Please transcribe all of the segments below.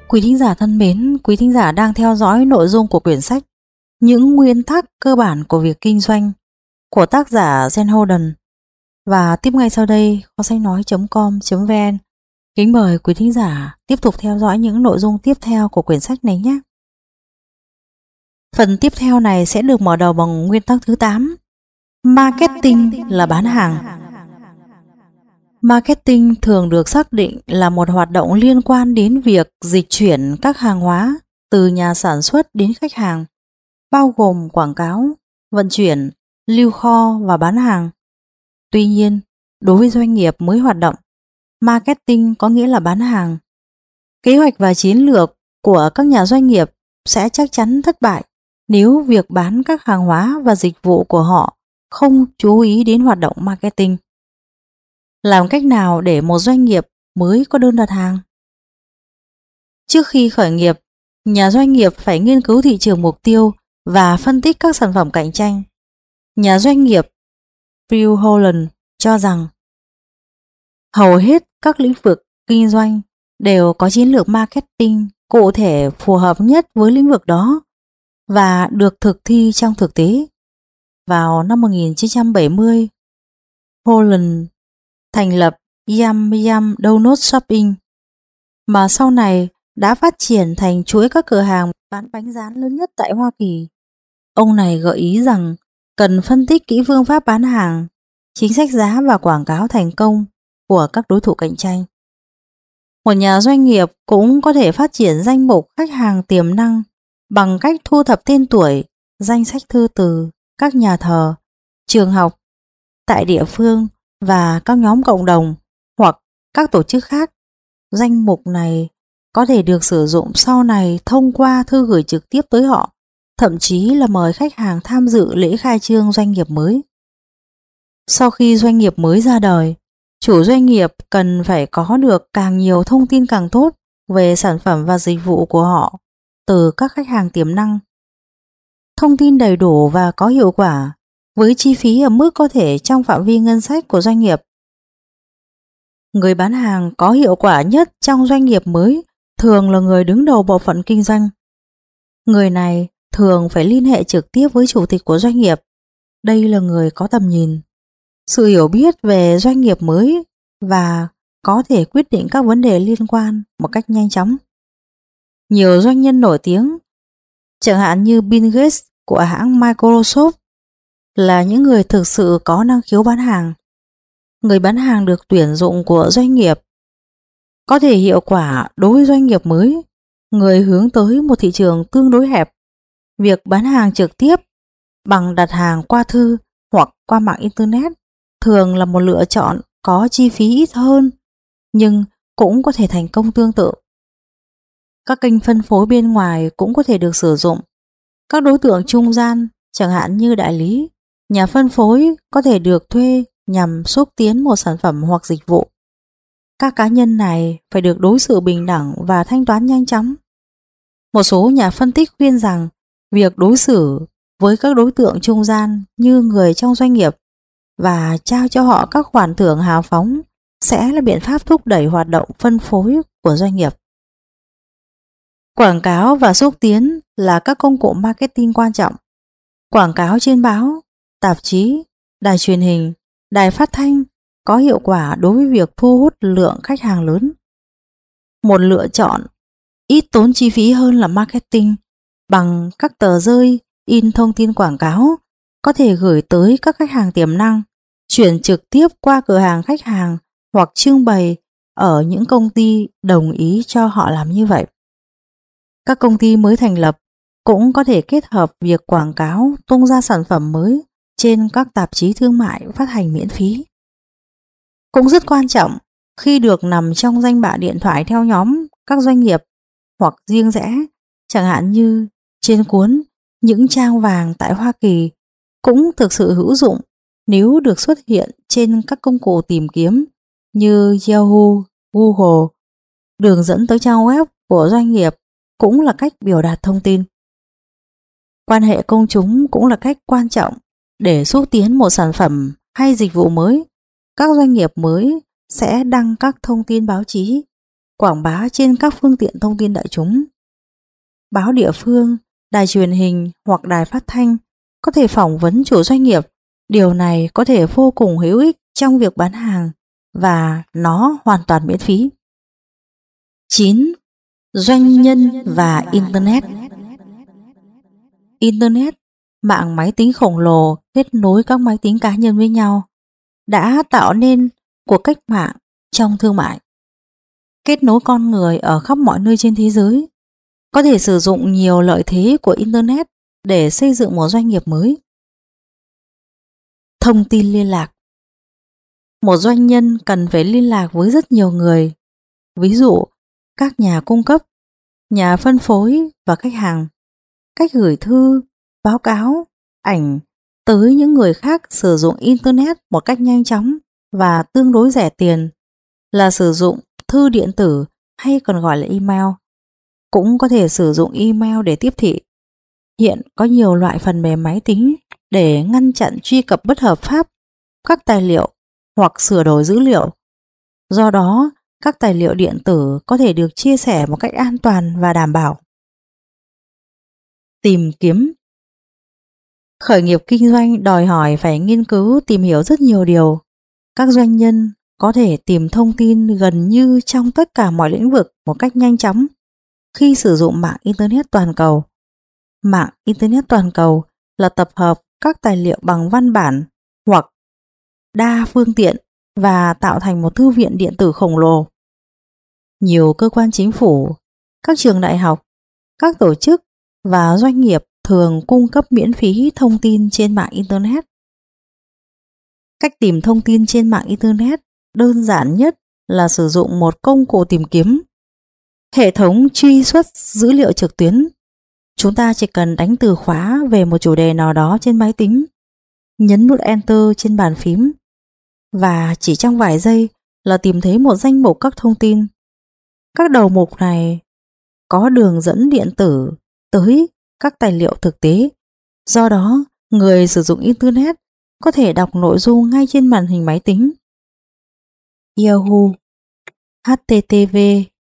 Quý thính giả thân mến, quý thính giả đang theo dõi nội dung của quyển sách Những nguyên tắc cơ bản của việc kinh doanh của tác giả Jen Holden. Và tiếp ngay sau đây, kho sách nói.com.vn kính mời quý thính giả tiếp tục theo dõi những nội dung tiếp theo của quyển sách này nhé. Phần tiếp theo này sẽ được mở đầu bằng nguyên tắc thứ 8. Marketing là bán hàng. Marketing thường được xác định là một hoạt động liên quan đến việc dịch chuyển các hàng hóa từ nhà sản xuất đến khách hàng, bao gồm quảng cáo, vận chuyển, lưu kho và bán hàng. Tuy nhiên, đối với doanh nghiệp mới hoạt động, marketing có nghĩa là bán hàng. Kế hoạch và chiến lược của các nhà doanh nghiệp sẽ chắc chắn thất bại nếu việc bán các hàng hóa và dịch vụ của họ không chú ý đến hoạt động marketing. Làm cách nào để một doanh nghiệp mới có đơn đặt hàng? Trước khi khởi nghiệp, nhà doanh nghiệp phải nghiên cứu thị trường mục tiêu và phân tích các sản phẩm cạnh tranh. Nhà doanh nghiệp Bill Holland cho rằng hầu hết các lĩnh vực kinh doanh đều có chiến lược marketing cụ thể phù hợp nhất với lĩnh vực đó và được thực thi trong thực tế. Vào năm 1970, Holland thành lập Yum Yum Donut Shopping, mà sau này đã phát triển thành chuỗi các cửa hàng bán bánh rán lớn nhất tại Hoa Kỳ. Ông này gợi ý rằng cần phân tích kỹ phương pháp bán hàng, chính sách giá và quảng cáo thành công của các đối thủ cạnh tranh. Một nhà doanh nghiệp cũng có thể phát triển danh mục khách hàng tiềm năng bằng cách thu thập tên tuổi, danh sách thư từ các nhà thờ, trường học tại địa phương và các nhóm cộng đồng hoặc các tổ chức khác. Danh mục này có thể được sử dụng sau này thông qua thư gửi trực tiếp tới họ, thậm chí là mời khách hàng tham dự lễ khai trương doanh nghiệp mới. Sau khi doanh nghiệp mới ra đời, chủ doanh nghiệp cần phải có được càng nhiều thông tin càng tốt về sản phẩm và dịch vụ của họ từ các khách hàng tiềm năng. Thông tin đầy đủ và có hiệu quả với chi phí ở mức có thể trong phạm vi ngân sách của doanh nghiệp. Người bán hàng có hiệu quả nhất trong doanh nghiệp mới thường là người đứng đầu bộ phận kinh doanh. Người này thường phải liên hệ trực tiếp với chủ tịch của doanh nghiệp. Đây là người có tầm nhìn, sự hiểu biết về doanh nghiệp mới và có thể quyết định các vấn đề liên quan một cách nhanh chóng. Nhiều doanh nhân nổi tiếng, chẳng hạn như Bill Gates của hãng Microsoft, là những người thực sự có năng khiếu bán hàng. Người bán hàng được tuyển dụng của doanh nghiệp có thể hiệu quả đối với doanh nghiệp mới, người hướng tới một thị trường tương đối hẹp. Việc bán hàng trực tiếp bằng đặt hàng qua thư hoặc qua mạng Internet thường là một lựa chọn có chi phí ít hơn, nhưng cũng có thể thành công tương tự. Các kênh phân phối bên ngoài cũng có thể được sử dụng. Các đối tượng trung gian, chẳng hạn như đại lý, nhà phân phối có thể được thuê nhằm xúc tiến một sản phẩm hoặc dịch vụ. Các cá nhân này phải được đối xử bình đẳng và thanh toán nhanh chóng. Một số nhà phân tích khuyên rằng việc đối xử với các đối tượng trung gian như người trong doanh nghiệp và trao cho họ các khoản thưởng hào phóng sẽ là biện pháp thúc đẩy hoạt động phân phối của doanh nghiệp. Quảng cáo và xúc tiến là các công cụ marketing quan trọng. Quảng cáo trên báo, tạp chí, đài truyền hình, đài phát thanh có hiệu quả đối với việc thu hút lượng khách hàng lớn. Một lựa chọn ít tốn chi phí hơn là marketing bằng các tờ rơi in thông tin quảng cáo có thể gửi tới các khách hàng tiềm năng, chuyển trực tiếp qua cửa hàng khách hàng hoặc trưng bày ở những công ty đồng ý cho họ làm như vậy. Các công ty mới thành lập cũng có thể kết hợp việc quảng cáo tung ra sản phẩm mới trên các tạp chí thương mại phát hành miễn phí. Cũng rất quan trọng khi được nằm trong danh bạ điện thoại theo nhóm các doanh nghiệp hoặc riêng rẽ, chẳng hạn như trên cuốn Những trang vàng tại Hoa Kỳ, cũng thực sự hữu dụng nếu được xuất hiện trên các công cụ tìm kiếm như Yahoo, Google. Đường dẫn tới trang web của doanh nghiệp cũng là cách biểu đạt thông tin. Quan hệ công chúng cũng là cách quan trọng để xúc tiến một sản phẩm hay dịch vụ mới. Các doanh nghiệp mới sẽ đăng các thông tin báo chí, quảng bá trên các phương tiện thông tin đại chúng. Báo địa phương, đài truyền hình hoặc đài phát thanh có thể phỏng vấn chủ doanh nghiệp. Điều này có thể vô cùng hữu ích trong việc bán hàng và nó hoàn toàn miễn phí. 9. Doanh nhân và Internet. Internet, mạng máy tính khổng lồ kết nối các máy tính cá nhân với nhau, đã tạo nên cuộc cách mạng trong thương mại. Kết nối con người ở khắp mọi nơi trên thế giới, có thể sử dụng nhiều lợi thế của Internet để xây dựng một doanh nghiệp mới. Thông tin liên lạc. Một doanh nhân cần phải liên lạc với rất nhiều người, ví dụ các nhà cung cấp, nhà phân phối và khách hàng. Cách gửi thư, báo cáo, ảnh tới những người khác sử dụng Internet một cách nhanh chóng và tương đối rẻ tiền là sử dụng thư điện tử hay còn gọi là email. Cũng có thể sử dụng email để tiếp thị. Hiện có nhiều loại phần mềm máy tính để ngăn chặn truy cập bất hợp pháp các tài liệu hoặc sửa đổi dữ liệu. Do đó, các tài liệu điện tử có thể được chia sẻ một cách an toàn và đảm bảo. Tìm kiếm. Khởi nghiệp kinh doanh đòi hỏi phải nghiên cứu tìm hiểu rất nhiều điều. Các doanh nhân có thể tìm thông tin gần như trong tất cả mọi lĩnh vực một cách nhanh chóng khi sử dụng mạng Internet toàn cầu. Mạng Internet toàn cầu là tập hợp các tài liệu bằng văn bản hoặc đa phương tiện và tạo thành một thư viện điện tử khổng lồ. Nhiều cơ quan chính phủ, các trường đại học, các tổ chức và doanh nghiệp thường cung cấp miễn phí thông tin trên mạng Internet. Cách tìm thông tin trên mạng Internet đơn giản nhất là sử dụng một công cụ tìm kiếm. Hệ thống truy xuất dữ liệu trực tuyến. Chúng ta chỉ cần đánh từ khóa về một chủ đề nào đó trên máy tính, nhấn nút Enter trên bàn phím và chỉ trong vài giây là tìm thấy một danh mục các thông tin. Các đầu mục này có đường dẫn điện tử tới các tài liệu thực tế. Do đó, người sử dụng Internet có thể đọc nội dung ngay trên màn hình máy tính. Yahoo, http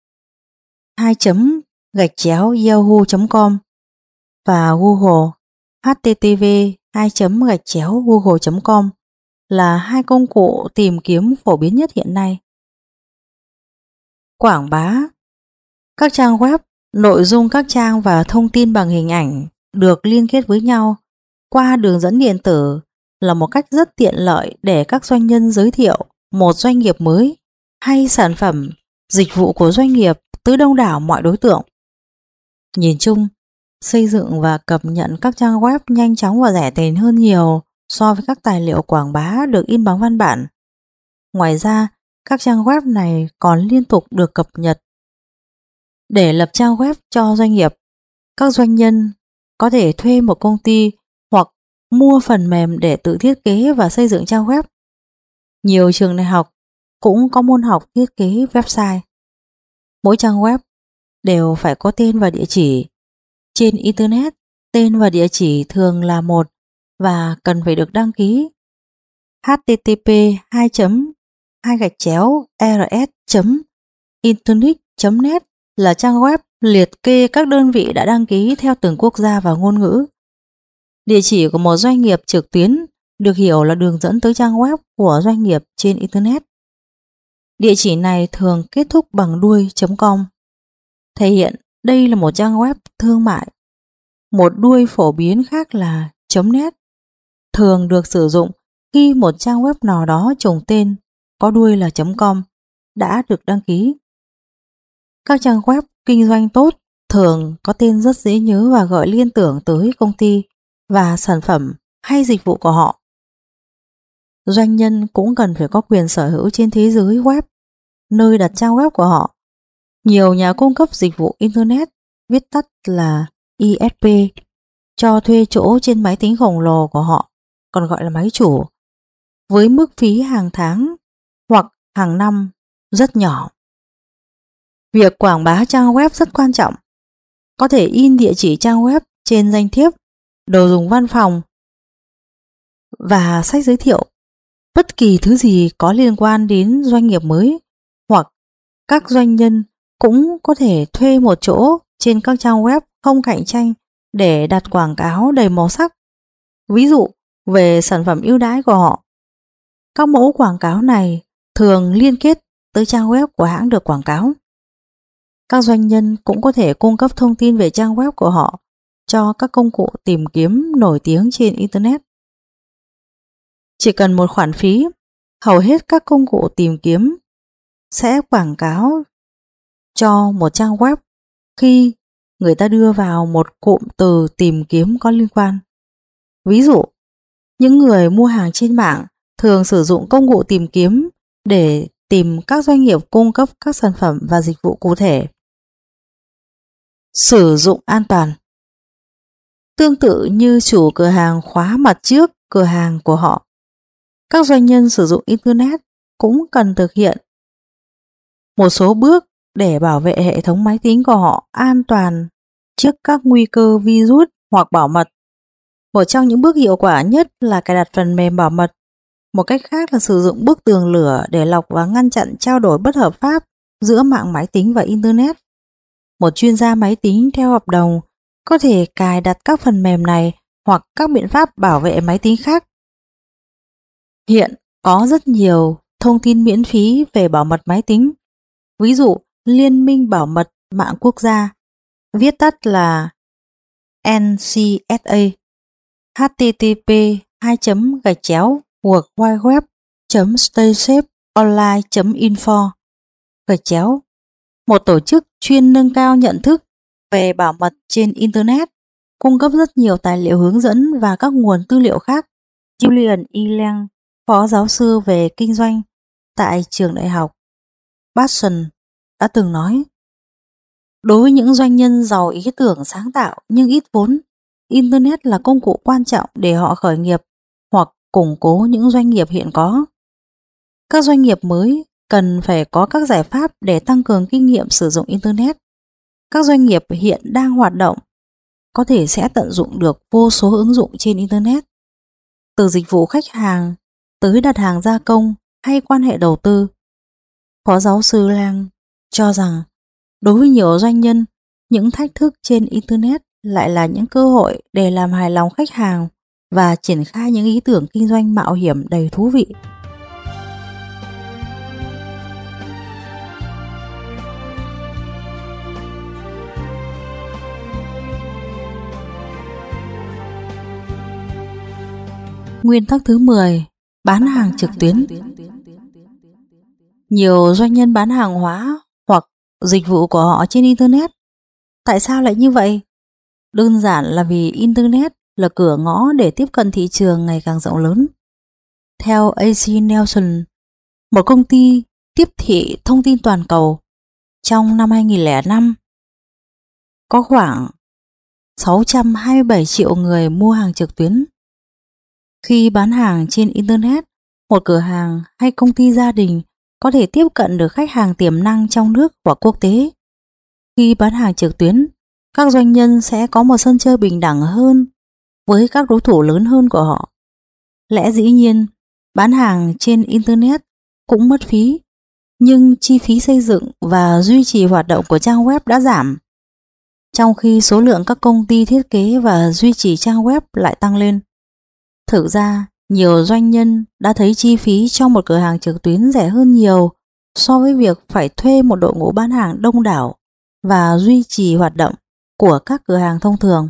yahoo.com và Google, http google.com là hai công cụ tìm kiếm phổ biến nhất hiện nay. Quảng bá. Các trang web, nội dung các trang và thông tin bằng hình ảnh được liên kết với nhau qua đường dẫn điện tử là một cách rất tiện lợi để các doanh nhân giới thiệu một doanh nghiệp mới hay sản phẩm, dịch vụ của doanh nghiệp tới đông đảo mọi đối tượng. Nhìn chung, xây dựng và cập nhật các trang web nhanh chóng và rẻ tiền hơn nhiều so với các tài liệu quảng bá được in bằng văn bản. Ngoài ra, các trang web này còn liên tục được cập nhật. Để lập trang web cho doanh nghiệp, các doanh nhân có thể thuê một công ty hoặc mua phần mềm để tự thiết kế và xây dựng trang web. Nhiều trường đại học cũng có môn học thiết kế website. Mỗi trang web đều phải có tên và địa chỉ. Trên Internet, tên và địa chỉ thường là một và cần phải được đăng ký. http rs.internet.net là trang web liệt kê các đơn vị đã đăng ký theo từng quốc gia và ngôn ngữ. Địa chỉ của một doanh nghiệp trực tuyến được hiểu là đường dẫn tới trang web của doanh nghiệp trên Internet. Địa chỉ này thường kết thúc bằng đuôi .com, thể hiện đây là một trang web thương mại. Một đuôi phổ biến khác là .net, thường được sử dụng khi một trang web nào đó trùng tên có đuôi là .com đã được đăng ký. Các trang web kinh doanh tốt thường có tên rất dễ nhớ và gợi liên tưởng tới công ty và sản phẩm hay dịch vụ của họ. Doanh nhân cũng cần phải có quyền sở hữu trên thế giới web, nơi đặt trang web của họ. Nhiều nhà cung cấp dịch vụ Internet, viết tắt là ISP, cho thuê chỗ trên máy tính khổng lồ của họ, còn gọi là máy chủ, với mức phí hàng tháng hoặc hàng năm rất nhỏ. Việc quảng bá trang web rất quan trọng. Có thể in địa chỉ trang web trên danh thiếp, đồ dùng văn phòng và sách giới thiệu. Bất kỳ thứ gì có liên quan đến doanh nghiệp mới hoặc các doanh nhân cũng có thể thuê một chỗ trên các trang web không cạnh tranh để đặt quảng cáo đầy màu sắc. Ví dụ về sản phẩm ưu đãi của họ. Các mẫu quảng cáo này thường liên kết tới trang web của hãng được quảng cáo. Các doanh nhân cũng có thể cung cấp thông tin về trang web của họ cho các công cụ tìm kiếm nổi tiếng trên Internet. Chỉ cần một khoản phí, hầu hết các công cụ tìm kiếm sẽ quảng cáo cho một trang web khi người ta đưa vào một cụm từ tìm kiếm có liên quan. Ví dụ, những người mua hàng trên mạng thường sử dụng công cụ tìm kiếm để tìm các doanh nghiệp cung cấp các sản phẩm và dịch vụ cụ thể. Sử dụng an toàn. Tương tự như chủ cửa hàng khóa mặt trước cửa hàng của họ, các doanh nhân sử dụng Internet cũng cần thực hiện một số bước để bảo vệ hệ thống máy tính của họ an toàn trước các nguy cơ virus hoặc bảo mật. Một trong những bước hiệu quả nhất là cài đặt phần mềm bảo mật. Một cách khác là sử dụng bức tường lửa để lọc và ngăn chặn trao đổi bất hợp pháp giữa mạng máy tính và Internet. Một chuyên gia máy tính theo hợp đồng có thể cài đặt các phần mềm này hoặc các biện pháp bảo vệ máy tính khác. Hiện có rất nhiều thông tin miễn phí về bảo mật máy tính. Ví dụ, Liên minh Bảo mật Mạng Quốc gia, viết tắt là NCSA, http://worldwideweb.staysafe.online.info _ một tổ chức chuyên nâng cao nhận thức về bảo mật trên Internet, cung cấp rất nhiều tài liệu hướng dẫn và các nguồn tư liệu khác. Julian E. Lang, phó giáo sư về kinh doanh tại trường đại học Boston, đã từng nói: đối với những doanh nhân giàu ý tưởng sáng tạo nhưng ít vốn, Internet là công cụ quan trọng để họ khởi nghiệp hoặc củng cố những doanh nghiệp hiện có. Các doanh nghiệp mới cần phải có các giải pháp để tăng cường kinh nghiệm sử dụng Internet. Các doanh nghiệp hiện đang hoạt động có thể sẽ tận dụng được vô số ứng dụng trên Internet, từ dịch vụ khách hàng tới đặt hàng gia công hay quan hệ đầu tư. Phó giáo sư Lang cho rằng đối với nhiều doanh nhân, những thách thức trên Internet lại là những cơ hội để làm hài lòng khách hàng và triển khai những ý tưởng kinh doanh mạo hiểm đầy thú vị. Nguyên tắc thứ 10. Bán hàng trực tuyến. Nhiều doanh nhân bán hàng hóa hoặc dịch vụ của họ trên Internet. Tại sao lại như vậy? Đơn giản là vì Internet là cửa ngõ để tiếp cận thị trường ngày càng rộng lớn. Theo AC Nielsen, một công ty tiếp thị thông tin toàn cầu, trong năm 2005, có khoảng 627 triệu người mua hàng trực tuyến. Khi bán hàng trên Internet, một cửa hàng hay công ty gia đình có thể tiếp cận được khách hàng tiềm năng trong nước hoặc quốc tế. Khi bán hàng trực tuyến, các doanh nhân sẽ có một sân chơi bình đẳng hơn với các đối thủ lớn hơn của họ. Lẽ dĩ nhiên, bán hàng trên Internet cũng mất phí, nhưng chi phí xây dựng và duy trì hoạt động của trang web đã giảm, trong khi số lượng các công ty thiết kế và duy trì trang web lại tăng lên. Thực ra, nhiều doanh nhân đã thấy chi phí cho một cửa hàng trực tuyến rẻ hơn nhiều so với việc phải thuê một đội ngũ bán hàng đông đảo và duy trì hoạt động của các cửa hàng thông thường.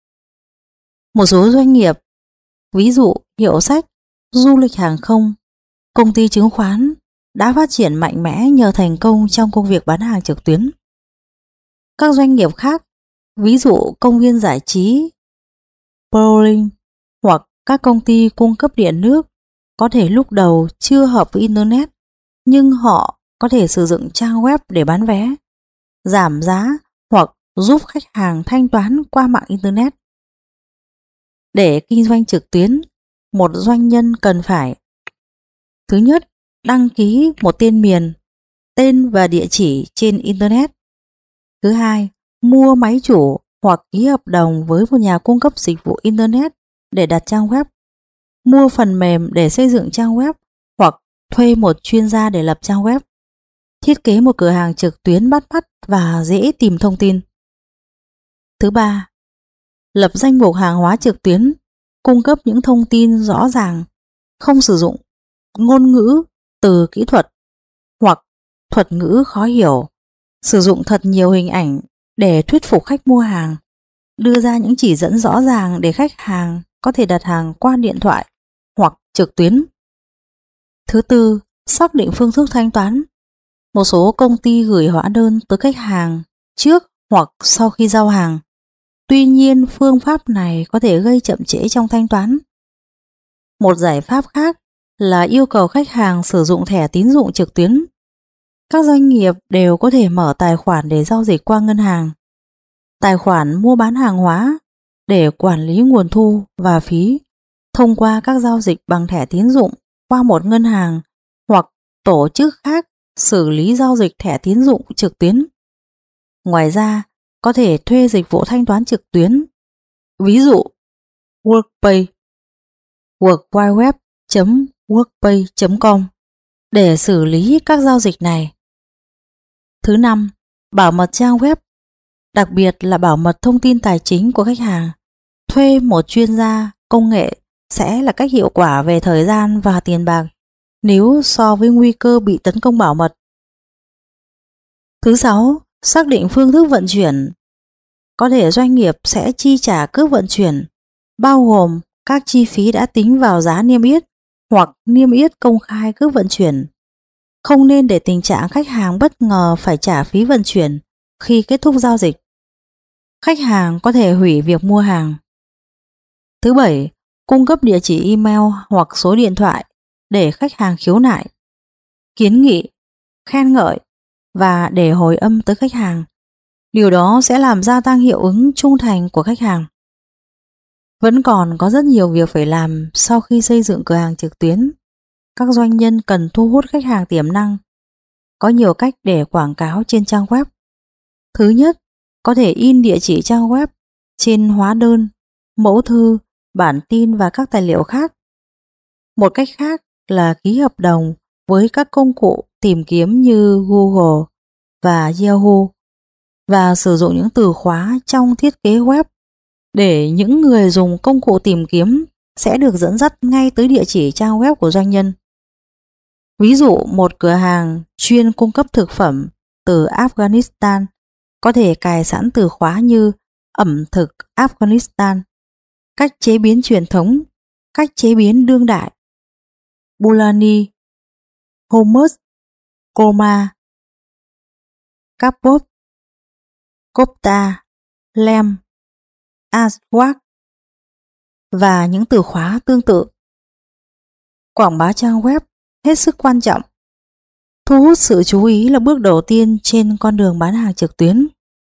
Một số doanh nghiệp, ví dụ hiệu sách, du lịch hàng không, công ty chứng khoán, đã phát triển mạnh mẽ nhờ thành công trong công việc bán hàng trực tuyến. Các doanh nghiệp khác, ví dụ công viên giải trí, bowling hoặc các công ty cung cấp điện nước, có thể lúc đầu chưa hợp với Internet, nhưng họ có thể sử dụng trang web để bán vé, giảm giá hoặc giúp khách hàng thanh toán qua mạng Internet. Để kinh doanh trực tuyến, một doanh nhân cần phải: thứ nhất, đăng ký một tên miền, tên và địa chỉ trên Internet. Thứ hai, mua máy chủ hoặc ký hợp đồng với một nhà cung cấp dịch vụ Internet để đặt trang web, mua phần mềm để xây dựng trang web hoặc thuê một chuyên gia để lập trang web. Thiết kế một cửa hàng trực tuyến bắt mắt và dễ tìm thông tin. Thứ ba, lập danh mục hàng hóa trực tuyến, cung cấp những thông tin rõ ràng, không sử dụng ngôn ngữ, từ kỹ thuật hoặc thuật ngữ khó hiểu, sử dụng thật nhiều hình ảnh để thuyết phục khách mua hàng, đưa ra những chỉ dẫn rõ ràng để khách hàng có thể đặt hàng qua điện thoại hoặc trực tuyến. Thứ tư, xác định phương thức thanh toán. Một số công ty gửi hóa đơn tới khách hàng trước hoặc sau khi giao hàng. Tuy nhiên, phương pháp này có thể gây chậm trễ trong thanh toán. Một giải pháp khác là yêu cầu khách hàng sử dụng thẻ tín dụng trực tuyến. Các doanh nghiệp đều có thể mở tài khoản để giao dịch qua ngân hàng, tài khoản mua bán hàng hóa để quản lý nguồn thu và phí thông qua các giao dịch bằng thẻ tín dụng qua một ngân hàng hoặc tổ chức khác xử lý giao dịch thẻ tín dụng trực tuyến. Ngoài ra, có thể thuê dịch vụ thanh toán trực tuyến, ví dụ Workpay, worldwideweb.workpay.com để xử lý các giao dịch này. Thứ năm, bảo mật trang web, đặc biệt là bảo mật thông tin tài chính của khách hàng. Thuê một chuyên gia công nghệ sẽ là cách hiệu quả về thời gian và tiền bạc nếu so với nguy cơ bị tấn công bảo mật. Thứ sáu, xác định phương thức vận chuyển. Có thể doanh nghiệp sẽ chi trả cước vận chuyển, bao gồm các chi phí đã tính vào giá niêm yết hoặc niêm yết công khai cước vận chuyển. Không nên để tình trạng khách hàng bất ngờ phải trả phí vận chuyển khi kết thúc giao dịch. Khách hàng có thể hủy việc mua hàng. Thứ bảy, cung cấp địa chỉ email hoặc số điện thoại để khách hàng khiếu nại, kiến nghị, khen ngợi và để hồi âm tới khách hàng. Điều đó sẽ làm gia tăng hiệu ứng trung thành của khách hàng. Vẫn còn có rất nhiều việc phải làm sau khi xây dựng cửa hàng trực tuyến. Các doanh nhân cần thu hút khách hàng tiềm năng. Có nhiều cách để quảng cáo trên trang web. Thứ nhất, có thể in địa chỉ trang web trên hóa đơn, mẫu thư, bản tin và các tài liệu khác. Một cách khác là ký hợp đồng với các công cụ tìm kiếm như Google và Yahoo và sử dụng những từ khóa trong thiết kế web để những người dùng công cụ tìm kiếm sẽ được dẫn dắt ngay tới địa chỉ trang web của doanh nhân. Ví dụ, một cửa hàng chuyên cung cấp thực phẩm từ Afghanistan có thể cài sẵn từ khóa như ẩm thực Afghanistan, cách chế biến truyền thống, cách chế biến đương đại, Bulani, hummus, korma, kebab, kofta, lamb, aswak và những từ khóa tương tự. Quảng bá trang web hết sức quan trọng. Thu hút sự chú ý là bước đầu tiên trên con đường bán hàng trực tuyến.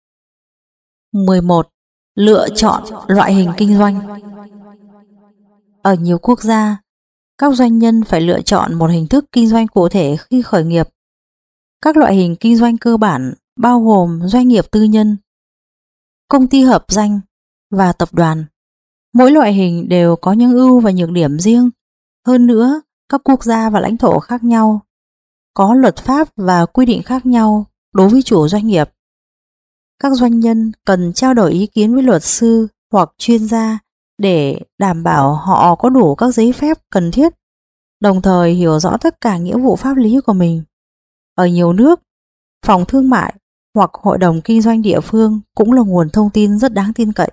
11. Lựa chọn loại hình kinh doanh. Ở nhiều quốc gia, các doanh nhân phải lựa chọn một hình thức kinh doanh cụ thể khi khởi nghiệp. Các loại hình kinh doanh cơ bản bao gồm doanh nghiệp tư nhân, công ty hợp danh và tập đoàn. Mỗi loại hình đều có những ưu và nhược điểm riêng. Hơn nữa, các quốc gia và lãnh thổ khác nhau có luật pháp và quy định khác nhau đối với chủ doanh nghiệp. Các doanh nhân cần trao đổi ý kiến với luật sư hoặc chuyên gia để đảm bảo họ có đủ các giấy phép cần thiết, đồng thời hiểu rõ tất cả nghĩa vụ pháp lý của mình. Ở nhiều nước, phòng thương mại hoặc hội đồng kinh doanh địa phương cũng là nguồn thông tin rất đáng tin cậy.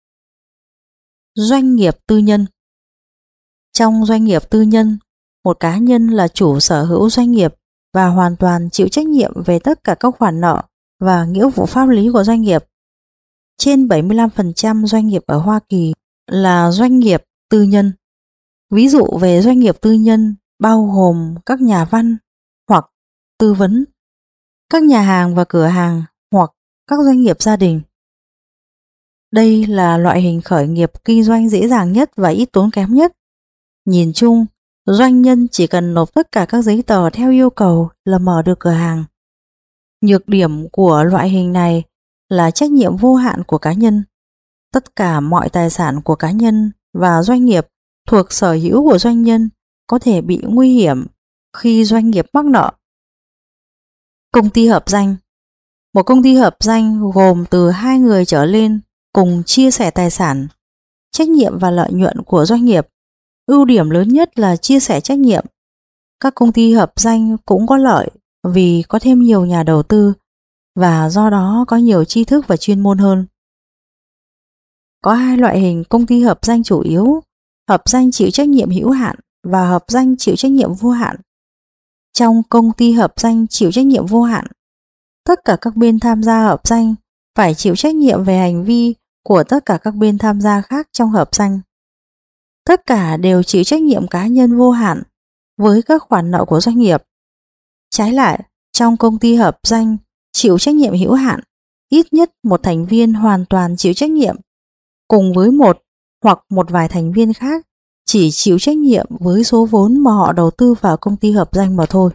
Doanh nghiệp tư nhân. Trong doanh nghiệp tư nhân, một cá nhân là chủ sở hữu doanh nghiệp và hoàn toàn chịu trách nhiệm về tất cả các khoản nợ và nghĩa vụ pháp lý của doanh nghiệp. Trên 75% doanh nghiệp ở Hoa Kỳ là doanh nghiệp tư nhân. Ví dụ về doanh nghiệp tư nhân bao gồm các nhà văn hoặc tư vấn, các nhà hàng và cửa hàng hoặc các doanh nghiệp gia đình. Đây là loại hình khởi nghiệp kinh doanh dễ dàng nhất và ít tốn kém nhất. Nhìn chung, doanh nhân chỉ cần nộp tất cả các giấy tờ theo yêu cầu là mở được cửa hàng. Nhược điểm của loại hình này là trách nhiệm vô hạn của cá nhân. Tất cả mọi tài sản của cá nhân và doanh nghiệp thuộc sở hữu của doanh nhân có thể bị nguy hiểm khi doanh nghiệp mắc nợ. Công ty hợp danh. Một công ty hợp danh gồm từ 2 người trở lên cùng chia sẻ tài sản, trách nhiệm và lợi nhuận của doanh nghiệp. Ưu điểm lớn nhất là chia sẻ trách nhiệm. Các công ty hợp danh cũng có lợi vì có thêm nhiều nhà đầu tư và do đó có nhiều tri thức và chuyên môn hơn. Có 2 loại hình công ty hợp danh chủ yếu: hợp danh chịu trách nhiệm hữu hạn và hợp danh chịu trách nhiệm vô hạn. Trong công ty hợp danh chịu trách nhiệm vô hạn, tất cả các bên tham gia hợp danh phải chịu trách nhiệm về hành vi của tất cả các bên tham gia khác trong hợp danh. Tất cả đều chịu trách nhiệm cá nhân vô hạn với các khoản nợ của doanh nghiệp. Trái lại, trong công ty hợp danh chịu trách nhiệm hữu hạn, ít nhất một thành viên hoàn toàn chịu trách nhiệm, cùng với một hoặc một vài thành viên khác chỉ chịu trách nhiệm với số vốn mà họ đầu tư vào công ty hợp danh mà thôi.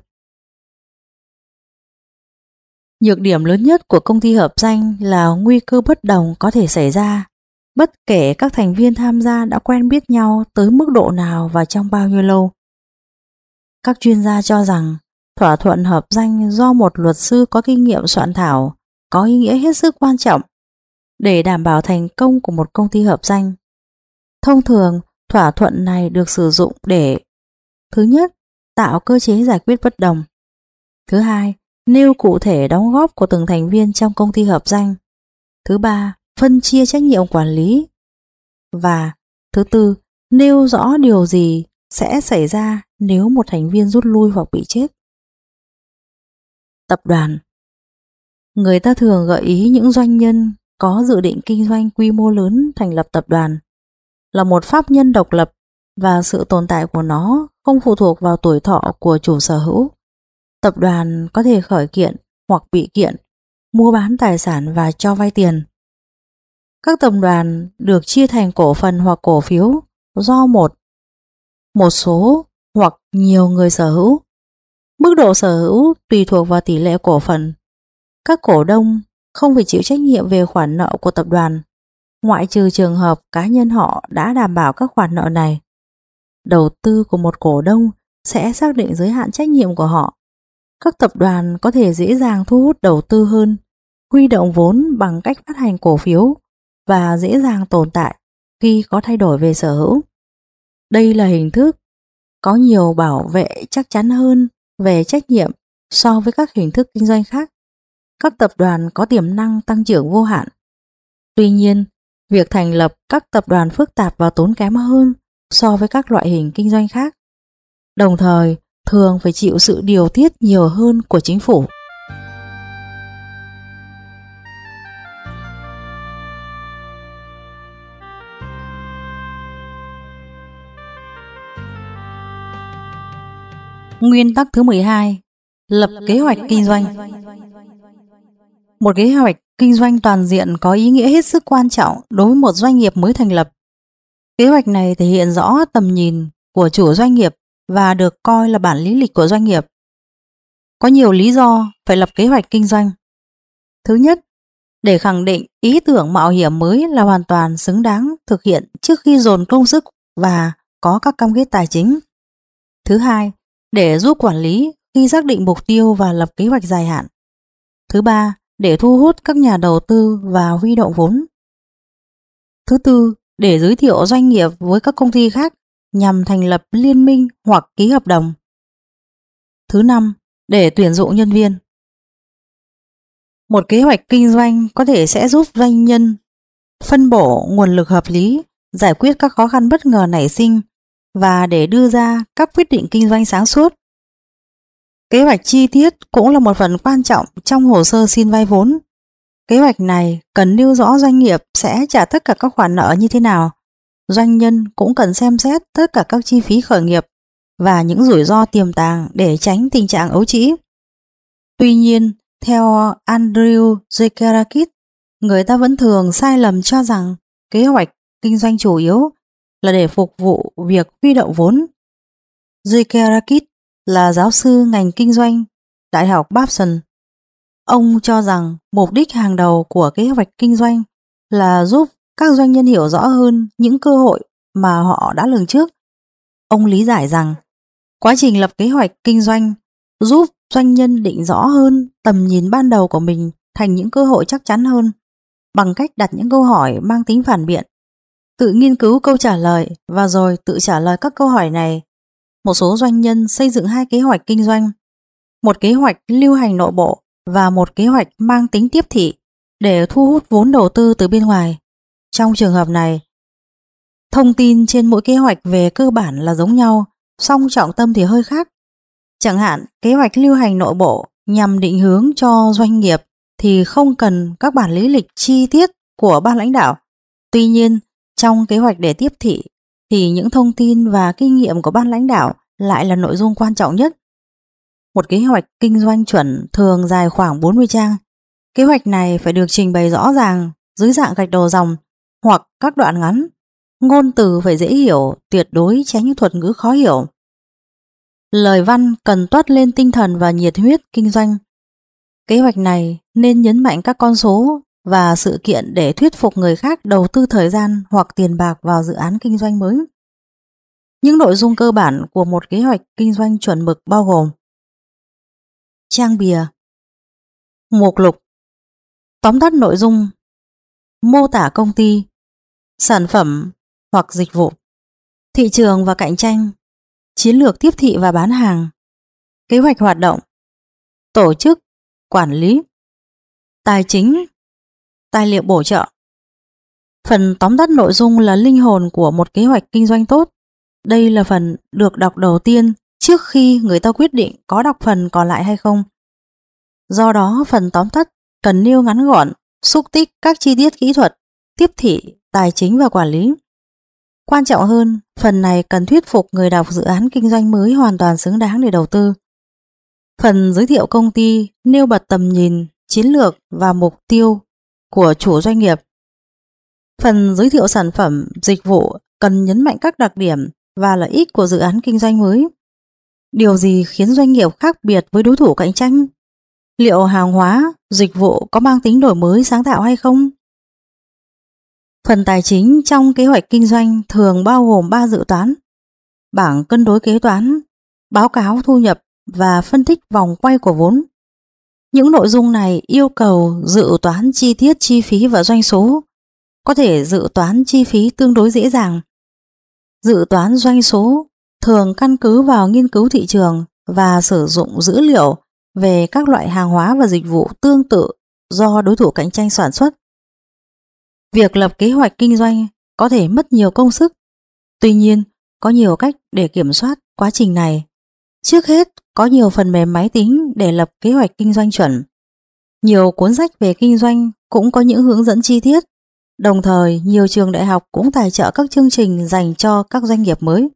Nhược điểm lớn nhất của công ty hợp danh là nguy cơ bất đồng có thể xảy ra, bất kể các thành viên tham gia đã quen biết nhau tới mức độ nào và trong bao nhiêu lâu. Các chuyên gia cho rằng thỏa thuận hợp danh do một luật sư có kinh nghiệm soạn thảo có ý nghĩa hết sức quan trọng để đảm bảo thành công của một công ty hợp danh. Thông thường, thỏa thuận này được sử dụng để: thứ nhất, tạo cơ chế giải quyết bất đồng; thứ hai, nêu cụ thể đóng góp của từng thành viên trong công ty hợp danh; thứ ba, phân chia trách nhiệm quản lý; và thứ tư, nêu rõ điều gì sẽ xảy ra nếu một thành viên rút lui hoặc bị chết. Tập đoàn. Người ta thường gợi ý những doanh nhân có dự định kinh doanh quy mô lớn thành lập tập đoàn, là một pháp nhân độc lập và sự tồn tại của nó không phụ thuộc vào tuổi thọ của chủ sở hữu. Tập đoàn có thể khởi kiện hoặc bị kiện, mua bán tài sản và cho vay tiền. Các tập đoàn được chia thành cổ phần hoặc cổ phiếu do một số hoặc nhiều người sở hữu. Mức độ sở hữu tùy thuộc vào tỷ lệ cổ phần. Các cổ đông không phải chịu trách nhiệm về khoản nợ của tập đoàn, ngoại trừ trường hợp cá nhân họ đã đảm bảo các khoản nợ này. Đầu tư của một cổ đông sẽ xác định giới hạn trách nhiệm của họ. Các tập đoàn có thể dễ dàng thu hút đầu tư hơn, huy động vốn bằng cách phát hành cổ phiếu và dễ dàng tồn tại khi có thay đổi về sở hữu. Đây là hình thức có nhiều bảo vệ chắc chắn hơn về trách nhiệm so với các hình thức kinh doanh khác. Các tập đoàn có tiềm năng tăng trưởng vô hạn. Tuy nhiên, việc thành lập các tập đoàn phức tạp và tốn kém hơn so với các loại hình kinh doanh khác, đồng thời thường phải chịu sự điều tiết nhiều hơn của chính phủ. Nguyên tắc thứ 12. Lập kế hoạch kinh doanh. Một kế hoạch kinh doanh toàn diện có ý nghĩa hết sức quan trọng đối với một doanh nghiệp mới thành lập. Kế hoạch này thể hiện rõ tầm nhìn của chủ doanh nghiệp và được coi là bản lý lịch của doanh nghiệp. Có nhiều lý do phải lập kế hoạch kinh doanh. Thứ nhất, để khẳng định ý tưởng mạo hiểm mới là hoàn toàn xứng đáng thực hiện trước khi dồn công sức và có các cam kết tài chính. Thứ hai, để giúp quản lý khi xác định mục tiêu và lập kế hoạch dài hạn. Thứ ba, để thu hút các nhà đầu tư và huy động vốn. Thứ tư, để giới thiệu doanh nghiệp với các công ty khác nhằm thành lập liên minh hoặc ký hợp đồng. Thứ năm, để tuyển dụng nhân viên. Một kế hoạch kinh doanh có thể sẽ giúp doanh nhân phân bổ nguồn lực hợp lý, giải quyết các khó khăn bất ngờ nảy sinh và để đưa ra các quyết định kinh doanh sáng suốt. Kế hoạch chi tiết cũng là một phần quan trọng trong hồ sơ xin vay vốn. Kế hoạch này cần nêu rõ doanh nghiệp sẽ trả tất cả các khoản nợ như thế nào. Doanh nhân cũng cần xem xét tất cả các chi phí khởi nghiệp và những rủi ro tiềm tàng để tránh tình trạng ấu trĩ. Tuy nhiên, theo Andrew Zekarakis, người ta vẫn thường sai lầm cho rằng kế hoạch kinh doanh chủ yếu là để phục vụ việc huy động vốn. Zekarakis là giáo sư ngành kinh doanh Đại học Babson. Ông cho rằng mục đích hàng đầu của kế hoạch kinh doanh là giúp các doanh nhân hiểu rõ hơn những cơ hội mà họ đã lường trước. Ông lý giải rằng quá trình lập kế hoạch kinh doanh giúp doanh nhân định rõ hơn tầm nhìn ban đầu của mình thành những cơ hội chắc chắn hơn bằng cách đặt những câu hỏi mang tính phản biện. Tự nghiên cứu câu trả lời và rồi tự trả lời các câu hỏi này. Một số doanh nhân xây dựng 2 kế hoạch kinh doanh, một kế hoạch lưu hành nội bộ và một kế hoạch mang tính tiếp thị để thu hút vốn đầu tư từ bên ngoài. Trong trường hợp này, thông tin trên mỗi kế hoạch về cơ bản là giống nhau, song trọng tâm thì hơi khác. Chẳng hạn, kế hoạch lưu hành nội bộ nhằm định hướng cho doanh nghiệp thì không cần các bản lý lịch chi tiết của ban lãnh đạo. Tuy nhiên, trong kế hoạch để tiếp thị thì những thông tin và kinh nghiệm của ban lãnh đạo lại là nội dung quan trọng nhất. Một kế hoạch kinh doanh chuẩn thường dài khoảng 40 trang. Kế hoạch này phải được trình bày rõ ràng dưới dạng gạch đầu dòng hoặc các đoạn ngắn. Ngôn từ phải dễ hiểu, tuyệt đối tránh những thuật ngữ khó hiểu. Lời văn cần toát lên tinh thần và nhiệt huyết kinh doanh. Kế hoạch này nên nhấn mạnh các con số và sự kiện để thuyết phục người khác đầu tư thời gian hoặc tiền bạc vào dự án kinh doanh mới. Những nội dung cơ bản của một kế hoạch kinh doanh chuẩn mực bao gồm: trang bìa, mục lục, tóm tắt nội dung, mô tả công ty, sản phẩm hoặc dịch vụ, thị trường và cạnh tranh, chiến lược tiếp thị và bán hàng, kế hoạch hoạt động, tổ chức, quản lý, tài chính, tài liệu bổ trợ. Phần tóm tắt nội dung là linh hồn của một kế hoạch kinh doanh tốt. Đây là phần được đọc đầu tiên trước khi người ta quyết định có đọc phần còn lại hay không. Do đó, phần tóm tắt cần nêu ngắn gọn, xúc tích các chi tiết kỹ thuật, tiếp thị, tài chính và quản lý. Quan trọng hơn, phần này cần thuyết phục người đọc dự án kinh doanh mới hoàn toàn xứng đáng để đầu tư. Phần giới thiệu công ty nêu bật tầm nhìn, chiến lược và mục tiêu của chủ doanh nghiệp. Phần giới thiệu sản phẩm, dịch vụ cần nhấn mạnh các đặc điểm và lợi ích của dự án kinh doanh mới. Điều gì khiến doanh nghiệp khác biệt với đối thủ cạnh tranh? Liệu hàng hóa, dịch vụ có mang tính đổi mới sáng tạo hay không? Phần tài chính trong kế hoạch kinh doanh thường bao gồm 3 dự toán: bảng cân đối kế toán, báo cáo thu nhập và phân tích vòng quay của vốn. Những nội dung này yêu cầu dự toán chi tiết chi phí và doanh số. Có thể dự toán chi phí tương đối dễ dàng. Dự toán doanh số thường căn cứ vào nghiên cứu thị trường và sử dụng dữ liệu về các loại hàng hóa và dịch vụ tương tự do đối thủ cạnh tranh sản xuất. Việc lập kế hoạch kinh doanh có thể mất nhiều công sức. Tuy nhiên, có nhiều cách để kiểm soát quá trình này. Trước hết, có nhiều phần mềm máy tính để lập kế hoạch kinh doanh chuẩn. Nhiều cuốn sách về kinh doanh cũng có những hướng dẫn chi tiết. Đồng thời, nhiều trường đại học cũng tài trợ các chương trình dành cho các doanh nghiệp mới.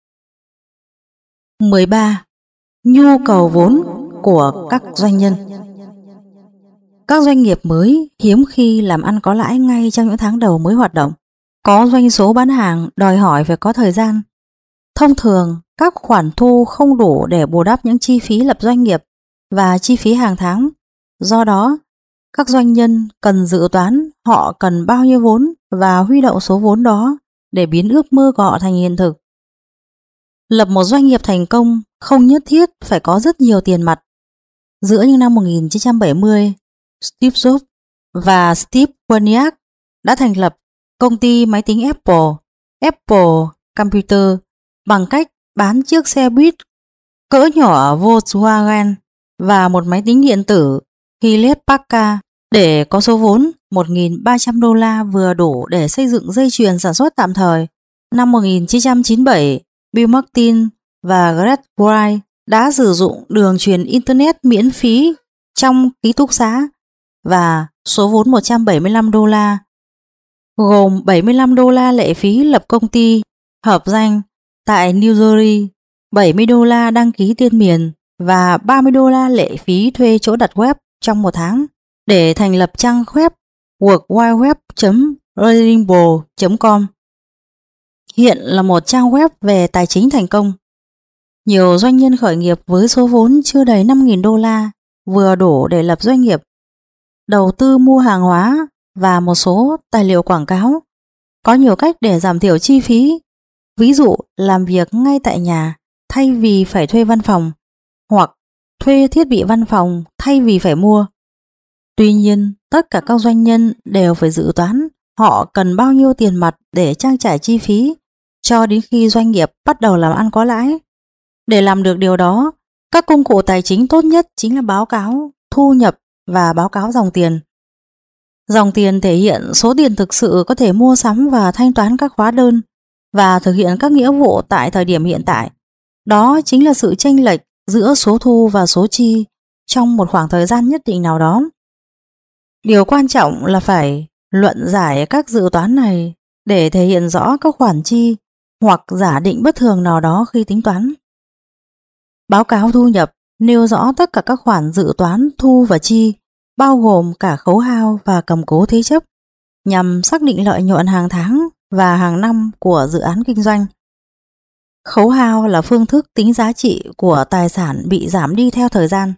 13. Nhu cầu vốn của các doanh nhân. Các doanh nghiệp mới hiếm khi làm ăn có lãi ngay trong những tháng đầu mới hoạt động. Có doanh số bán hàng đòi hỏi phải có thời gian. Thông thường, các khoản thu không đủ để bù đắp những chi phí lập doanh nghiệp và chi phí hàng tháng. Do đó, các doanh nhân cần dự toán họ cần bao nhiêu vốn và huy động số vốn đó để biến ước mơ của họ thành hiện thực. Lập một doanh nghiệp thành công không nhất thiết phải có rất nhiều tiền mặt. Giữa những năm 1970, Steve Jobs và Steve Wozniak đã thành lập công ty máy tính Apple Computer, bằng cách bán chiếc xe buýt cỡ nhỏ Volkswagen và một máy tính điện tử Hewlett-Packard. Để có số vốn $1.300 vừa đủ để xây dựng dây chuyền sản xuất tạm thời. Năm 1997, Bill Martin và Greg Wright đã sử dụng đường truyền Internet miễn phí trong ký túc xá và số vốn $175, gồm $75 lệ phí lập công ty hợp danh tại New Jersey, $70 đăng ký tên miền và $30 lệ phí thuê chỗ đặt web trong một tháng để thành lập trang web worldwideweb.readingbull.com. Hiện là một trang web về tài chính thành công. Nhiều doanh nhân khởi nghiệp với số vốn chưa đầy $5.000 vừa đủ để lập doanh nghiệp, đầu tư mua hàng hóa và một số tài liệu quảng cáo. Có nhiều cách để giảm thiểu chi phí, ví dụ làm việc ngay tại nhà thay vì phải thuê văn phòng, hoặc thuê thiết bị văn phòng thay vì phải mua. Tuy nhiên, tất cả các doanh nhân đều phải dự toán họ cần bao nhiêu tiền mặt để trang trải chi phí cho đến khi doanh nghiệp bắt đầu làm ăn có lãi. Để làm được điều đó, các công cụ tài chính tốt nhất chính là báo cáo thu nhập và báo cáo dòng tiền. Dòng tiền thể hiện số tiền thực sự có thể mua sắm và thanh toán các hóa đơn và thực hiện các nghĩa vụ tại thời điểm hiện tại. Đó chính là sự chênh lệch giữa số thu và số chi trong một khoảng thời gian nhất định nào đó. Điều quan trọng là phải luận giải các dự toán này để thể hiện rõ các khoản chi hoặc giả định bất thường nào đó khi tính toán. Báo cáo thu nhập nêu rõ tất cả các khoản dự toán thu và chi, bao gồm cả khấu hao và cầm cố thế chấp, nhằm xác định lợi nhuận hàng tháng và hàng năm của dự án kinh doanh. Khấu hao là phương thức tính giá trị của tài sản bị giảm đi theo thời gian.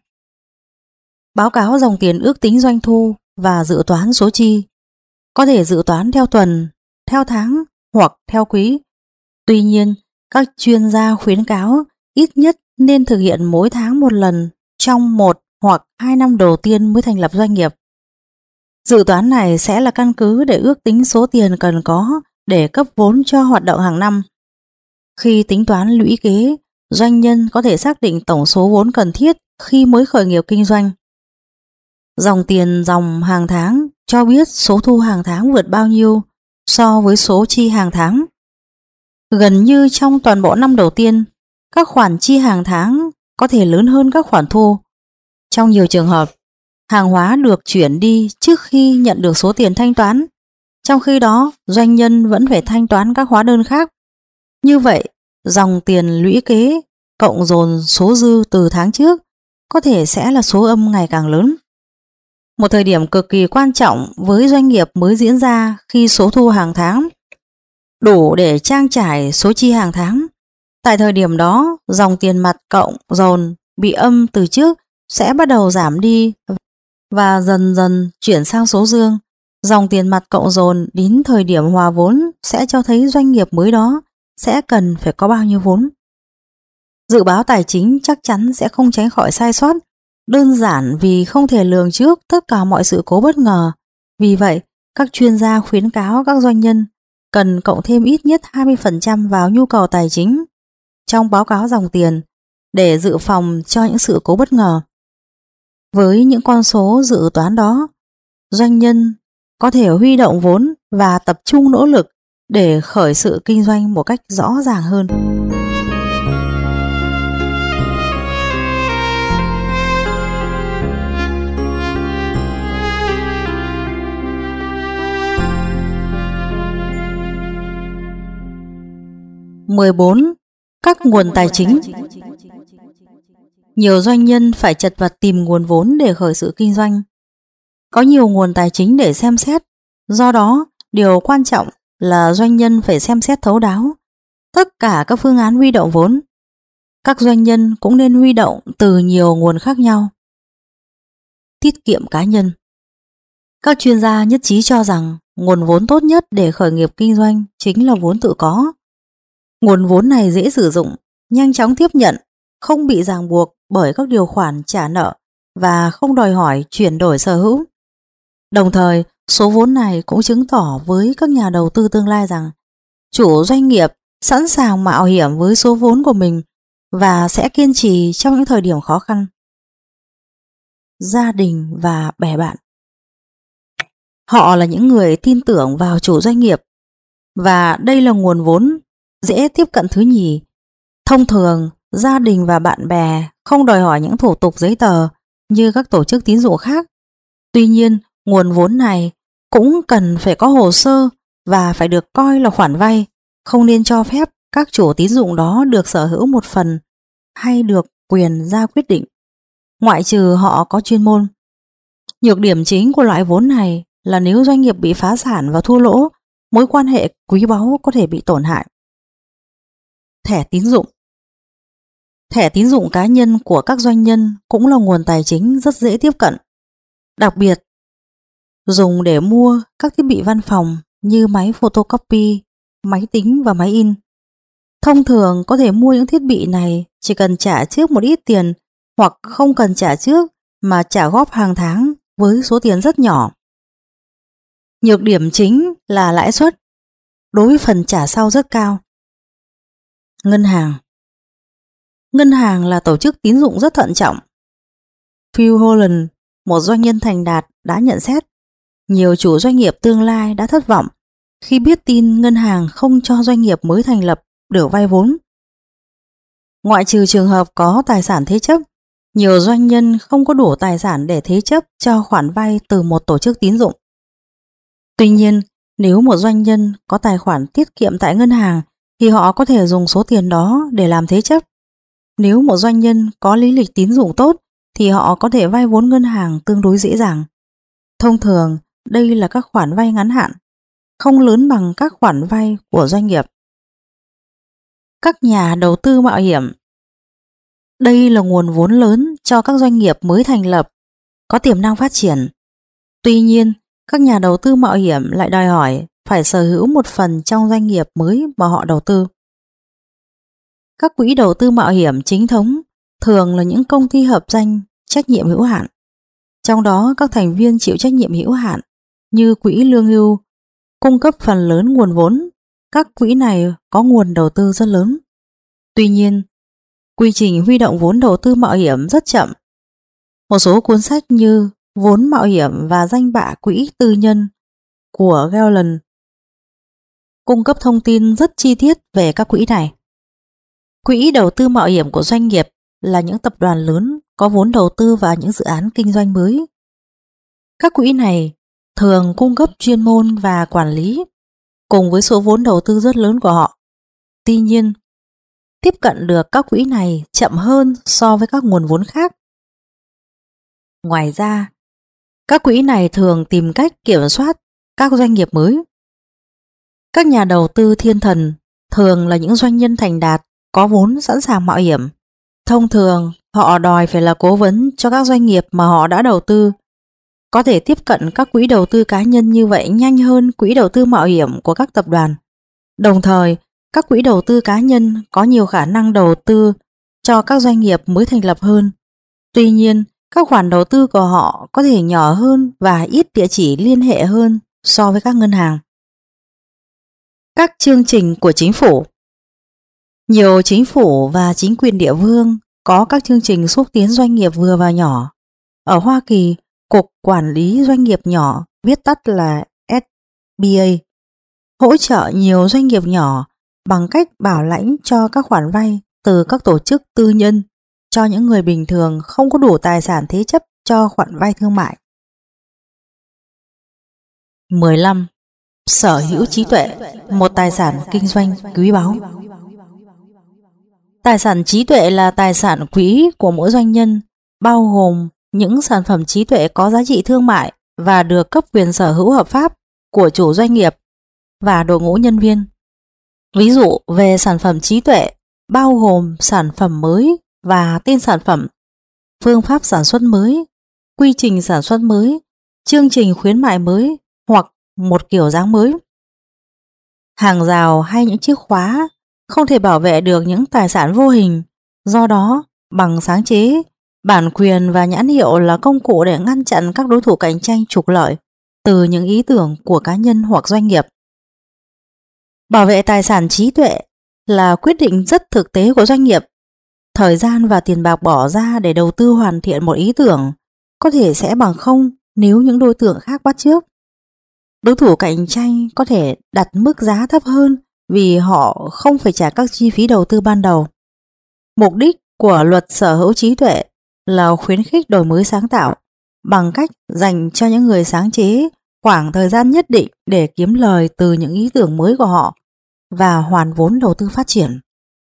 Báo cáo dòng tiền ước tính doanh thu và dự toán số chi, có thể dự toán theo tuần, theo tháng hoặc theo quý. Tuy nhiên, các chuyên gia khuyến cáo ít nhất nên thực hiện mỗi tháng một lần trong 1 hoặc 2 năm đầu tiên mới thành lập doanh nghiệp. Dự toán này sẽ là căn cứ để ước tính số tiền cần có để cấp vốn cho hoạt động hàng năm. Khi tính toán lũy kế, doanh nhân có thể xác định tổng số vốn cần thiết khi mới khởi nghiệp kinh doanh. Dòng tiền dòng hàng tháng cho biết số thu hàng tháng vượt bao nhiêu so với số chi hàng tháng. Gần như trong toàn bộ năm đầu tiên, các khoản chi hàng tháng có thể lớn hơn các khoản thu. Trong nhiều trường hợp, hàng hóa được chuyển đi trước khi nhận được số tiền thanh toán. Trong khi đó, doanh nhân vẫn phải thanh toán các hóa đơn khác. Như vậy, dòng tiền lũy kế cộng dồn số dư từ tháng trước có thể sẽ là số âm ngày càng lớn. Một thời điểm cực kỳ quan trọng với doanh nghiệp mới diễn ra khi số thu hàng tháng đủ để trang trải số chi hàng tháng. Tại thời điểm đó, dòng tiền mặt cộng dồn bị âm từ trước sẽ bắt đầu giảm đi và dần dần chuyển sang số dương. Dòng tiền mặt cộng dồn đến thời điểm hòa vốn sẽ cho thấy doanh nghiệp mới đó sẽ cần phải có bao nhiêu vốn. Dự báo tài chính chắc chắn sẽ không tránh khỏi sai sót, đơn giản vì không thể lường trước tất cả mọi sự cố bất ngờ. Vì vậy, các chuyên gia khuyến cáo các doanh nhân cần cộng thêm ít nhất 20% vào nhu cầu tài chính trong báo cáo dòng tiền để dự phòng cho những sự cố bất ngờ. Với những con số dự toán đó, doanh nhân có thể huy động vốn và tập trung nỗ lực để khởi sự kinh doanh một cách rõ ràng hơn. Mười 14. Các nguồn tài chính. Nhiều doanh nhân phải chật vật tìm nguồn vốn để khởi sự kinh doanh. Có nhiều nguồn tài chính để xem xét, do đó điều quan trọng là doanh nhân phải xem xét thấu đáo tất cả các phương án huy động vốn. Các doanh nhân cũng nên huy động từ nhiều nguồn khác nhau. Tiết kiệm cá nhân. Các chuyên gia nhất trí cho rằng nguồn vốn tốt nhất để khởi nghiệp kinh doanh chính là vốn tự có. Nguồn vốn này dễ sử dụng, nhanh chóng tiếp nhận, không bị ràng buộc bởi các điều khoản trả nợ và không đòi hỏi chuyển đổi sở hữu. Đồng thời, số vốn này cũng chứng tỏ với các nhà đầu tư tương lai rằng chủ doanh nghiệp sẵn sàng mạo hiểm với số vốn của mình và sẽ kiên trì trong những thời điểm khó khăn. Gia đình và bè bạn. Họ là những người tin tưởng vào chủ doanh nghiệp và đây là nguồn vốn dễ tiếp cận thứ nhì. Thông thường, gia đình và bạn bè không đòi hỏi những thủ tục giấy tờ như các tổ chức tín dụng khác. Tuy nhiên, nguồn vốn này cũng cần phải có hồ sơ và phải được coi là khoản vay, không nên cho phép các chủ tín dụng đó được sở hữu một phần hay được quyền ra quyết định, ngoại trừ họ có chuyên môn. Nhược điểm chính của loại vốn này là nếu doanh nghiệp bị phá sản và thua lỗ, mối quan hệ quý báu có thể bị tổn hại. Thẻ tín dụng. Thẻ tín dụng cá nhân của các doanh nhân cũng là nguồn tài chính rất dễ tiếp cận, đặc biệt dùng để mua các thiết bị văn phòng như máy photocopy, máy tính và máy in. Thông thường có thể mua những thiết bị này chỉ cần trả trước một ít tiền hoặc không cần trả trước mà trả góp hàng tháng với số tiền rất nhỏ. Nhược điểm chính là lãi suất đối với phần trả sau rất cao. Ngân hàng. Ngân hàng là tổ chức tín dụng rất thận trọng. Phil Holland, một doanh nhân thành đạt, đã nhận xét nhiều chủ doanh nghiệp tương lai đã thất vọng khi biết tin ngân hàng không cho doanh nghiệp mới thành lập được vay vốn. Ngoại trừ trường hợp có tài sản thế chấp, nhiều doanh nhân không có đủ tài sản để thế chấp cho khoản vay từ một tổ chức tín dụng. Tuy nhiên, nếu một doanh nhân có tài khoản tiết kiệm tại ngân hàng thì họ có thể dùng số tiền đó để làm thế chấp. Nếu một doanh nhân có lý lịch tín dụng tốt thì họ có thể vay vốn ngân hàng tương đối dễ dàng. Thông thường, đây là các khoản vay ngắn hạn, không lớn bằng các khoản vay của doanh nghiệp. Các nhà đầu tư mạo hiểm. Đây là nguồn vốn lớn cho các doanh nghiệp mới thành lập, có tiềm năng phát triển. Tuy nhiên, các nhà đầu tư mạo hiểm lại đòi hỏi phải sở hữu một phần trong doanh nghiệp mới mà họ đầu tư. Các quỹ đầu tư mạo hiểm chính thống thường là những công ty hợp danh trách nhiệm hữu hạn. Trong đó các thành viên chịu trách nhiệm hữu hạn như quỹ lương hưu cung cấp phần lớn nguồn vốn. Các quỹ này có nguồn đầu tư rất lớn. Tuy nhiên, quy trình huy động vốn đầu tư mạo hiểm rất chậm. Một số cuốn sách như Vốn mạo hiểm và Danh bạ quỹ tư nhân của Gallen cung cấp thông tin rất chi tiết về các quỹ này. Quỹ đầu tư mạo hiểm của doanh nghiệp là những tập đoàn lớn có vốn đầu tư vào những dự án kinh doanh mới. Các quỹ này thường cung cấp chuyên môn và quản lý cùng với số vốn đầu tư rất lớn của họ. Tuy nhiên, tiếp cận được các quỹ này chậm hơn so với các nguồn vốn khác. Ngoài ra, các quỹ này thường tìm cách kiểm soát các doanh nghiệp mới. Các nhà đầu tư thiên thần thường là những doanh nhân thành đạt có vốn sẵn sàng mạo hiểm. Thông thường, họ đòi phải là cố vấn cho các doanh nghiệp mà họ đã đầu tư. Có thể tiếp cận các quỹ đầu tư cá nhân như vậy nhanh hơn quỹ đầu tư mạo hiểm của các tập đoàn. Đồng thời, các quỹ đầu tư cá nhân có nhiều khả năng đầu tư cho các doanh nghiệp mới thành lập hơn. Tuy nhiên, các khoản đầu tư của họ có thể nhỏ hơn và ít địa chỉ liên hệ hơn so với các ngân hàng. Các chương trình của chính phủ. Nhiều chính phủ và chính quyền địa phương có các chương trình xúc tiến doanh nghiệp vừa và nhỏ. Ở Hoa Kỳ, Cục Quản lý Doanh nghiệp nhỏ, viết tắt là SBA, hỗ trợ nhiều doanh nghiệp nhỏ bằng cách bảo lãnh cho các khoản vay từ các tổ chức tư nhân cho những người bình thường không có đủ tài sản thế chấp cho khoản vay thương mại. 15. Sở hữu trí tuệ, một tài sản kinh doanh quý báu. Tài sản trí tuệ là tài sản quý của mỗi doanh nhân, bao gồm những sản phẩm trí tuệ có giá trị thương mại và được cấp quyền sở hữu hợp pháp của chủ doanh nghiệp và đội ngũ nhân viên. Ví dụ về sản phẩm trí tuệ bao gồm sản phẩm mới và tên sản phẩm, phương pháp sản xuất mới, quy trình sản xuất mới, chương trình khuyến mại mới hoặc một kiểu dáng mới. Hàng rào hay những chiếc khóa không thể bảo vệ được những tài sản vô hình, do đó bằng sáng chế, bản quyền và nhãn hiệu là công cụ để ngăn chặn các đối thủ cạnh tranh trục lợi từ những ý tưởng của cá nhân hoặc doanh nghiệp. Bảo vệ tài sản trí tuệ là quyết định rất thực tế của doanh nghiệp. Thời gian và tiền bạc bỏ ra để đầu tư hoàn thiện một ý tưởng có thể sẽ bằng không nếu những đối tượng khác bắt chước. Đối thủ cạnh tranh có thể đặt mức giá thấp hơn vì họ không phải trả các chi phí đầu tư ban đầu. Mục đích của luật sở hữu trí tuệ là khuyến khích đổi mới sáng tạo bằng cách dành cho những người sáng chế khoảng thời gian nhất định để kiếm lời từ những ý tưởng mới của họ và hoàn vốn đầu tư phát triển.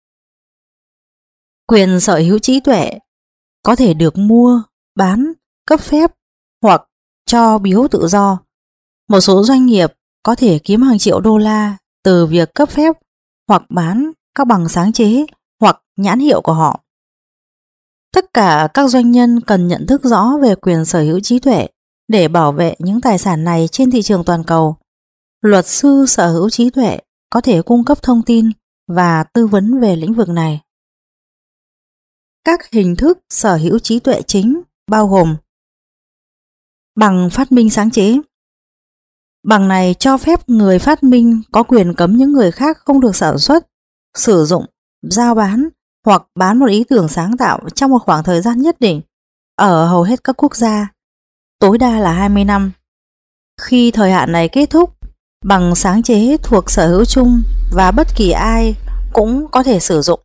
Quyền sở hữu trí tuệ có thể được mua, bán, cấp phép hoặc cho biếu tự do. Một số doanh nghiệp có thể kiếm hàng triệu đô la từ việc cấp phép hoặc bán các bằng sáng chế hoặc nhãn hiệu của họ. Tất cả các doanh nhân cần nhận thức rõ về quyền sở hữu trí tuệ để bảo vệ những tài sản này trên thị trường toàn cầu. Luật sư sở hữu trí tuệ có thể cung cấp thông tin và tư vấn về lĩnh vực này. các hình thức sở hữu trí tuệ chính bao gồm bằng phát minh sáng chế. Bằng này cho phép người phát minh có quyền cấm những người khác không được sản xuất, sử dụng, giao bán hoặc bán một ý tưởng sáng tạo trong một khoảng thời gian nhất định ở hầu hết các quốc gia, tối đa là 20 năm. Khi thời hạn này kết thúc, bằng sáng chế thuộc sở hữu chung và bất kỳ ai cũng có thể sử dụng.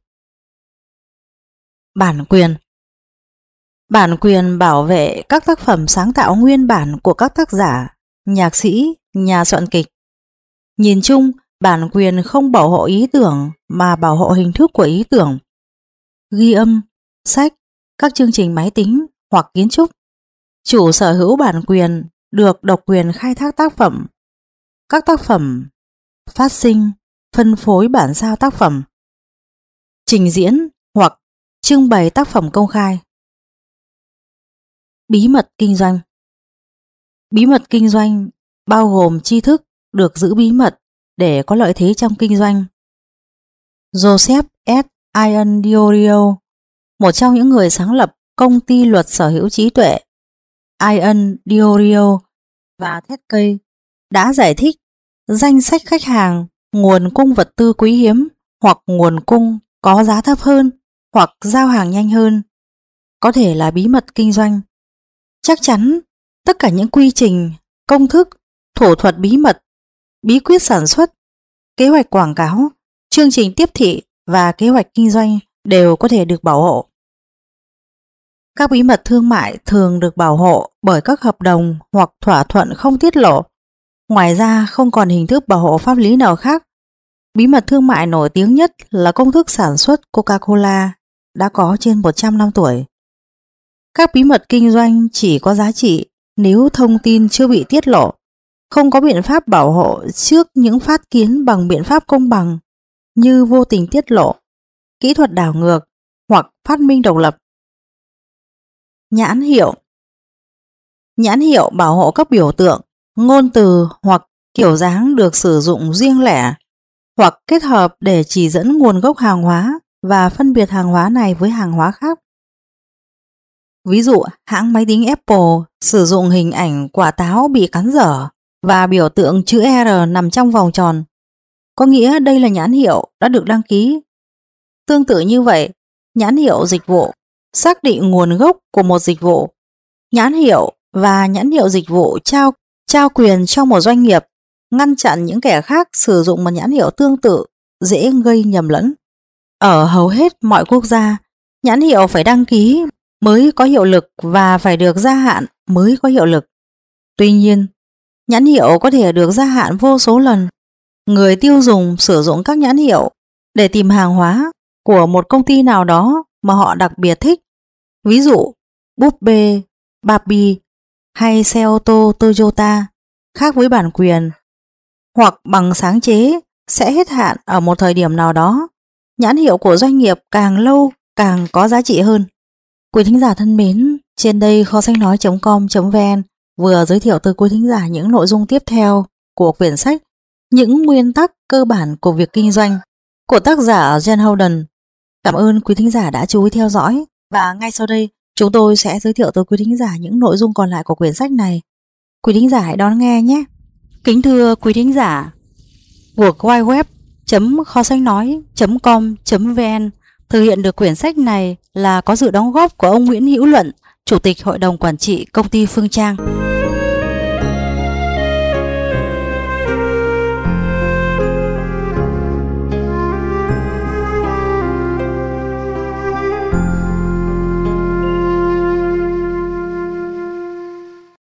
Bản quyền. Bản quyền bảo vệ các tác phẩm sáng tạo nguyên bản của các tác giả, nhạc sĩ, nhà soạn kịch. Nhìn chung, bản quyền không bảo hộ ý tưởng mà bảo hộ hình thức của ý tưởng. Ghi âm, sách, các chương trình máy tính hoặc kiến trúc. Chủ sở hữu bản quyền được độc quyền khai thác tác phẩm. Các tác phẩm phát sinh, phân phối bản sao tác phẩm, trình diễn hoặc trưng bày tác phẩm công khai. Bí mật kinh doanh. Bí mật kinh doanh bao gồm tri thức được giữ bí mật để có lợi thế trong kinh doanh. Joseph S. Ian Diorio, một trong những người sáng lập công ty luật sở hữu trí tuệ Ian Diorio và Ted Kay, đã giải thích danh sách khách hàng, nguồn cung vật tư quý hiếm hoặc nguồn cung có giá thấp hơn hoặc giao hàng nhanh hơn có thể là bí mật kinh doanh. Chắc chắn tất cả những quy trình, công thức, thủ thuật bí mật, bí quyết sản xuất, kế hoạch quảng cáo, chương trình tiếp thị và kế hoạch kinh doanh đều có thể được bảo hộ. Các bí mật thương mại thường được bảo hộ bởi các hợp đồng hoặc thỏa thuận không tiết lộ. Ngoài ra, không còn hình thức bảo hộ pháp lý nào khác. Bí mật thương mại nổi tiếng nhất là công thức sản xuất Coca-Cola, đã có trên 100 năm tuổi. Các bí mật kinh doanh chỉ có giá trị nếu thông tin chưa bị tiết lộ, không có biện pháp bảo hộ trước những phát kiến bằng biện pháp công bằng như vô tình tiết lộ, kỹ thuật đảo ngược hoặc phát minh độc lập. Nhãn hiệu. Nhãn hiệu bảo hộ các biểu tượng, ngôn từ hoặc kiểu dáng được sử dụng riêng lẻ hoặc kết hợp để chỉ dẫn nguồn gốc hàng hóa và phân biệt hàng hóa này với hàng hóa khác. Ví dụ, hãng máy tính Apple sử dụng hình ảnh quả táo bị cắn dở và biểu tượng chữ R nằm trong vòng tròn, có nghĩa đây là nhãn hiệu đã được đăng ký. Tương tự như vậy, nhãn hiệu dịch vụ xác định nguồn gốc của một dịch vụ. Nhãn hiệu và nhãn hiệu dịch vụ trao quyền cho một doanh nghiệp ngăn chặn những kẻ khác sử dụng một nhãn hiệu tương tự, dễ gây nhầm lẫn. Ở hầu hết mọi quốc gia, nhãn hiệu phải đăng ký mới có hiệu lực và phải được gia hạn mới có hiệu lực. Tuy nhiên, nhãn hiệu có thể được gia hạn vô số lần. Người tiêu dùng sử dụng các nhãn hiệu để tìm hàng hóa của một công ty nào đó mà họ đặc biệt thích. Ví dụ, búp bê, Barbie hay xe ô tô Toyota, khác với bản quyền hoặc bằng sáng chế sẽ hết hạn ở một thời điểm nào đó. Nhãn hiệu của doanh nghiệp càng lâu càng có giá trị hơn. Quý thính giả thân mến, trên đây kho sách nói.com.vn vừa giới thiệu tới quý thính giả những nội dung tiếp theo của quyển sách Những nguyên tắc cơ bản của việc kinh doanh của tác giả Jen Holden. Cảm ơn quý thính giả đã chú ý theo dõi, và ngay sau đây chúng tôi sẽ giới thiệu tới quý thính giả những nội dung còn lại của quyển sách này. Quý thính giả hãy đón nghe nhé. Kính thưa quý thính giả, World Wide Web.kho sách nói.com.vn thực hiện được quyển sách này là có sự đóng góp của ông Nguyễn Hữu Luận, Chủ tịch Hội đồng Quản trị Công ty Phương Trang.